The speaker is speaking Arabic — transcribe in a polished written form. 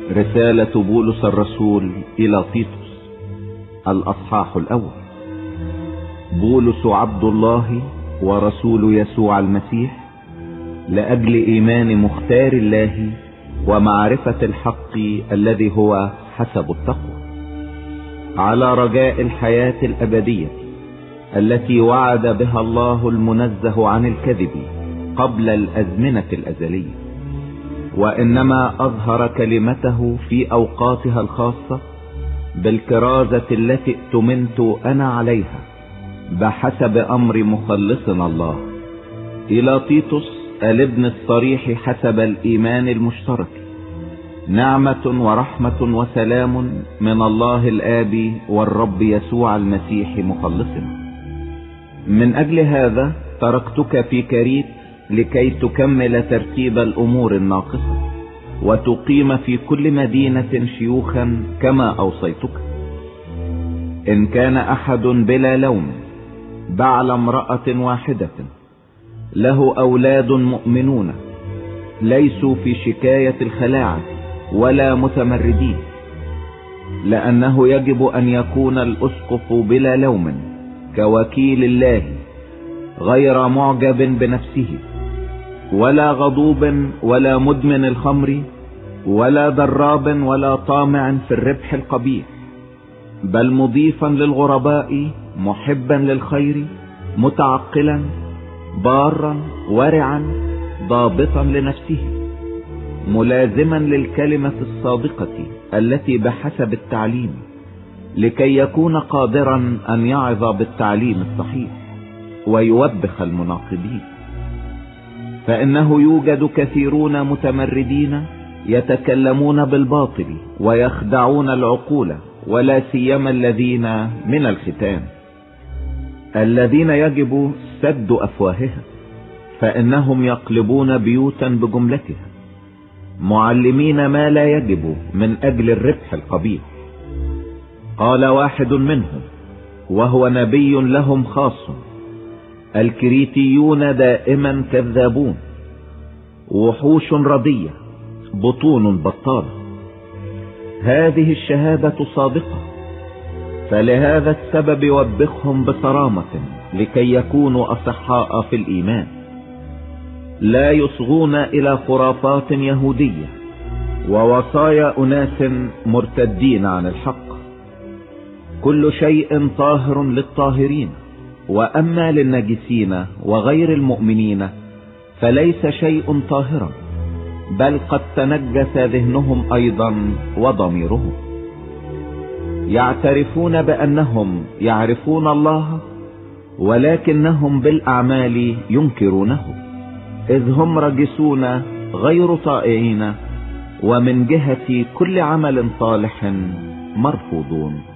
رسالة بولس الرسول إلى تيتوس، الأصحاح الأول. بولس عبد الله ورسول يسوع المسيح، لأجل إيمان مختار الله ومعرفة الحق الذي هو حسب التقوى، على رجاء الحياة الأبدية التي وعد بها الله المنزه عن الكذب قبل الأزمنة الأزلية، وإنما أظهر كلمته في أوقاتها الخاصة بالكرازة التي ائتمنت أنا عليها بحسب أمر مخلصنا الله، إلى تيتوس الابن الصريح حسب الإيمان المشترك، نعمة ورحمة وسلام من الله الآب والرب يسوع المسيح مخلصنا. من أجل هذا تركتك في كريت لكي تكمل ترتيب الأمور الناقصة، وتقيم في كل مدينة شيوخا كما أوصيتك. إن كان أحد بلا لوم بعل امرأة واحدة له أولاد مؤمنون ليسوا في شكاية الخلاعة ولا متمردين، لأنه يجب أن يكون الأسقف بلا لوم كوكيل الله، غير معجب بنفسه ولا غضوب ولا مدمن الخمر ولا ضراب ولا طامع في الربح القبيح، بل مضيفا للغرباء، محبا للخير، متعقلا، بارا، ورعا، ضابطا لنفسه، ملازما للكلمة الصادقة التي بحسب التعليم، لكي يكون قادرا أن يعظ بالتعليم الصحيح ويوبخ المناقضين. فإنه يوجد كثيرون متمردين يتكلمون بالباطل ويخدعون العقول، ولا سيما الذين من الختان، الذين يجب سد أفواهها، فإنهم يقلبون بيوتا بجملتها، معلمين ما لا يجب من أجل الربح القبيح. قال واحد منهم وهو نبي لهم خاص: الكريتيون دائما كذابون، وحوش ردية، بطون بطالة. هذه الشهادة صادقة، فلهذا السبب وبخهم بصرامة لكي يكونوا أصحاء في الإيمان، لا يصغون إلى خرافات يهودية ووصايا أناس مرتدين عن الحق. كل شيء طاهر للطاهرين، وأما للنجسين وغير المؤمنين فليس شيء طاهرا، بل قد تنجس ذهنهم أيضا وضميرهم. يعترفون بأنهم يعرفون الله، ولكنهم بالأعمال ينكرونه، إذ هم رجسون غير طائعين، ومن جهة كل عمل صالح مرفوضون.